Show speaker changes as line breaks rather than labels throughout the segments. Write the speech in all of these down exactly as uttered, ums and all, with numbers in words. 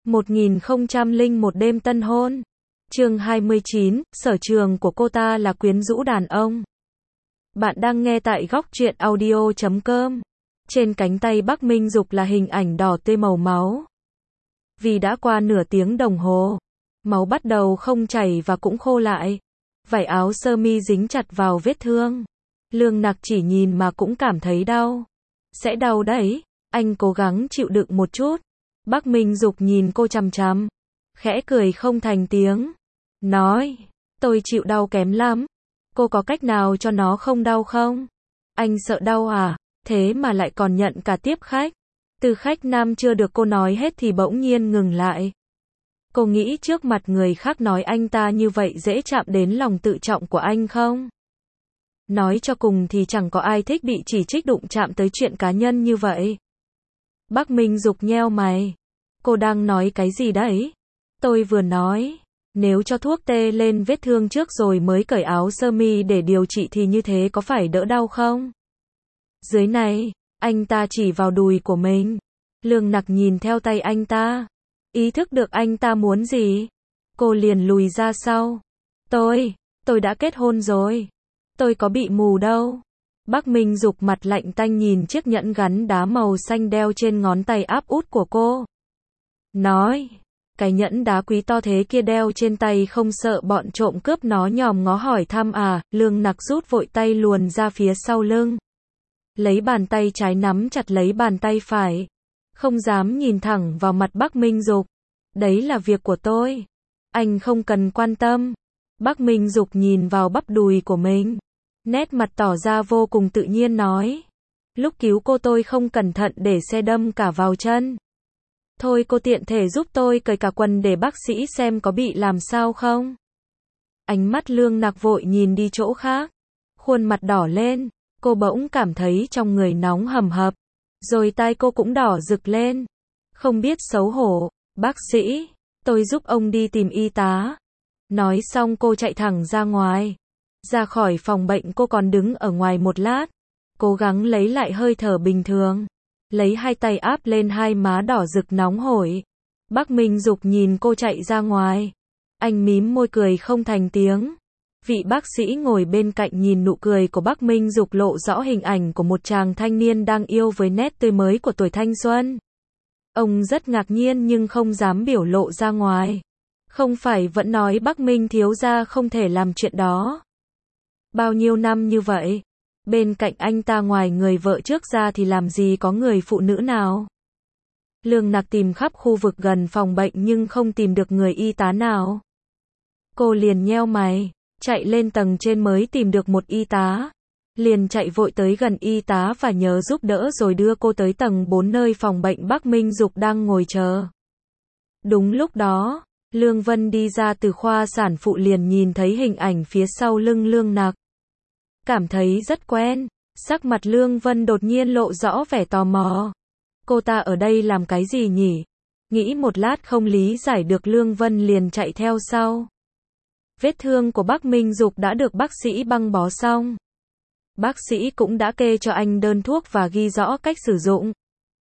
một nghìn không trăm lẻ một đêm tân hôn. Chương hai mươi chín, sở trường của cô ta là quyến rũ đàn ông. Bạn đang nghe tại góc truyện audio chấm com. Trên cánh tay Bắc Minh Dục là hình ảnh đỏ tươi màu máu. Vì đã qua nửa tiếng đồng hồ, máu bắt đầu không chảy và cũng khô lại. Vải áo sơ mi dính chặt vào vết thương. Lương Nặc chỉ nhìn mà cũng cảm thấy đau. Sẽ đau đấy, anh cố gắng chịu đựng một chút. Bắc Minh Dục nhìn cô chằm chằm, khẽ cười không thành tiếng. Nói, tôi chịu đau kém lắm. Cô có cách nào cho nó không đau không? Anh sợ đau à? Thế mà lại còn nhận cả tiếp khách. Từ khách nam chưa được cô nói hết thì bỗng nhiên ngừng lại. Cô nghĩ trước mặt người khác nói anh ta như vậy dễ chạm đến lòng tự trọng của anh không? Nói cho cùng thì chẳng có ai thích bị chỉ trích đụng chạm tới chuyện cá nhân như vậy. Bắc Minh Dục nheo mày. Cô đang nói cái gì đấy? Tôi vừa nói, nếu cho thuốc tê lên vết thương trước rồi mới cởi áo sơ mi để điều trị thì như thế có phải đỡ đau không? Dưới này, anh ta chỉ vào đùi của mình. Lương Nặc nhìn theo tay anh ta. Ý thức được anh ta muốn gì. Cô liền lùi ra sau. Tôi, tôi đã kết hôn rồi. Tôi có bị mù đâu. Bắc Minh Dục mặt lạnh tanh nhìn chiếc nhẫn gắn đá màu xanh đeo trên ngón tay áp út của cô. Nói, cái nhẫn đá quý to thế kia đeo trên tay không sợ bọn trộm cướp nó nhòm ngó hỏi thăm à? Lương Nặc rút vội tay luồn ra phía sau lưng. Lấy bàn tay trái nắm chặt lấy bàn tay phải. Không dám nhìn thẳng vào mặt Bắc Minh Dục. Đấy là việc của tôi. Anh không cần quan tâm. Bắc Minh Dục nhìn vào bắp đùi của mình. Nét mặt tỏ ra vô cùng tự nhiên nói. Lúc cứu cô tôi không cẩn thận để xe đâm cả vào chân. Thôi cô tiện thể giúp tôi cởi cả quần để bác sĩ xem có bị làm sao không. Ánh mắt Lương Nặc vội nhìn đi chỗ khác. Khuôn mặt đỏ lên. Cô bỗng cảm thấy trong người nóng hầm hập. Rồi tai cô cũng đỏ rực lên. Không biết xấu hổ. Bác sĩ, tôi giúp ông đi tìm y tá. Nói xong cô chạy thẳng ra ngoài. Ra khỏi phòng bệnh cô còn đứng ở ngoài một lát. Cố gắng lấy lại hơi thở bình thường. Lấy hai tay áp lên hai má đỏ rực nóng hổi. Bắc Minh Dục nhìn cô chạy ra ngoài. Anh mím môi cười không thành tiếng. Vị bác sĩ ngồi bên cạnh nhìn nụ cười của Bắc Minh Dục lộ rõ hình ảnh của một chàng thanh niên đang yêu với nét tươi mới của tuổi thanh xuân. Ông rất ngạc nhiên nhưng không dám biểu lộ ra ngoài. Không phải vẫn nói Bắc Minh thiếu gia không thể làm chuyện đó. Bao nhiêu năm như vậy, bên cạnh anh ta ngoài người vợ trước ra thì làm gì có người phụ nữ nào. Lương Nặc tìm khắp khu vực gần phòng bệnh nhưng không tìm được người y tá nào. Cô liền nheo mày, chạy lên tầng trên mới tìm được một y tá. Liền chạy vội tới gần y tá và nhờ giúp đỡ rồi đưa cô tới tầng bốn nơi phòng bệnh Bắc Minh Dục đang ngồi chờ. Đúng lúc đó, Lương Vân đi ra từ khoa sản phụ liền nhìn thấy hình ảnh phía sau lưng Lương Nặc. Cảm thấy rất quen, sắc mặt Lương Vân đột nhiên lộ rõ vẻ tò mò. Cô ta ở đây làm cái gì nhỉ? Nghĩ một lát không lý giải được Lương Vân liền chạy theo sau. Vết thương của Bắc Minh Dục đã được bác sĩ băng bó xong. Bác sĩ cũng đã kê cho anh đơn thuốc và ghi rõ cách sử dụng.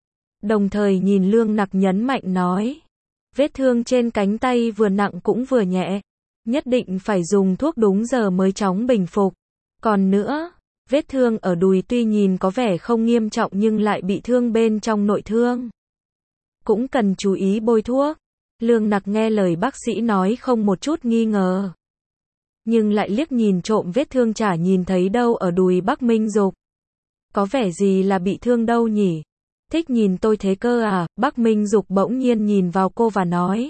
Đồng thời nhìn Lương Nặc nhấn mạnh nói. Vết thương trên cánh tay vừa nặng cũng vừa nhẹ. Nhất định phải dùng thuốc đúng giờ mới chóng bình phục. Còn nữa, vết thương ở đùi tuy nhìn có vẻ không nghiêm trọng nhưng lại bị thương bên trong nội thương. Cũng cần chú ý bôi thuốc. Lương Nặc nghe lời bác sĩ nói không một chút nghi ngờ. Nhưng lại liếc nhìn trộm vết thương chả nhìn thấy đâu ở đùi Bắc Minh Dục. Có vẻ gì là bị thương đâu nhỉ? Thích nhìn tôi thế cơ à? Bắc Minh Dục bỗng nhiên nhìn vào cô và nói.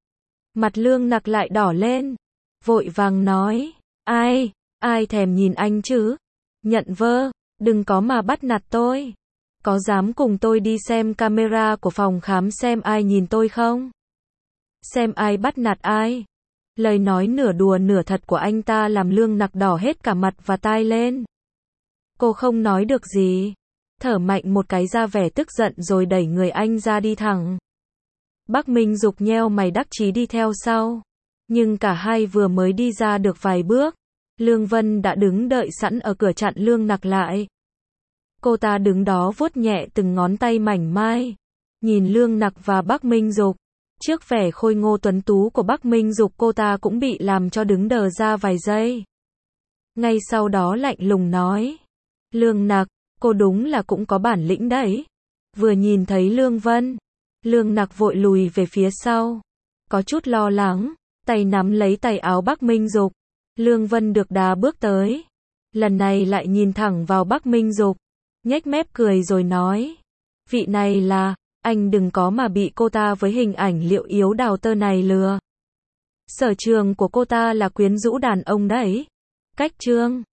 Mặt Lương Nặc lại đỏ lên. Vội vàng nói. Ai? Ai thèm nhìn anh chứ? Nhận vơ, đừng có mà bắt nạt tôi. Có dám cùng tôi đi xem camera của phòng khám xem ai nhìn tôi không? Xem ai bắt nạt ai? Lời nói nửa đùa nửa thật của anh ta làm Lương Nặc đỏ hết cả mặt và tai lên. Cô không nói được gì. Thở mạnh một cái ra vẻ tức giận rồi đẩy người anh ra đi thẳng. Bắc Minh Dục nheo mày đắc chí đi theo sau. Nhưng cả hai vừa mới đi ra được vài bước. Lương Vân đã đứng đợi sẵn ở cửa chặn Lương Nặc lại. Cô ta đứng đó vuốt nhẹ từng ngón tay mảnh mai. Nhìn Lương Nặc và Bắc Minh Dục. Trước vẻ khôi ngô tuấn tú của Bắc Minh Dục, cô ta cũng bị làm cho đứng đờ ra vài giây. Ngay sau đó lạnh lùng nói. Lương Nặc, cô đúng là cũng có bản lĩnh đấy. Vừa nhìn thấy Lương Vân, Lương Nặc vội lùi về phía sau. Có chút lo lắng, tay nắm lấy tay áo Bắc Minh Dục. Lương Vân được đá bước tới. Lần này lại nhìn thẳng vào Bắc Minh Dục, nhếch mép cười rồi nói. Vị này là, anh đừng có mà bị cô ta với hình ảnh liệu yếu đào tơ này lừa. Sở trường của cô ta là quyến rũ đàn ông đấy. Cách chương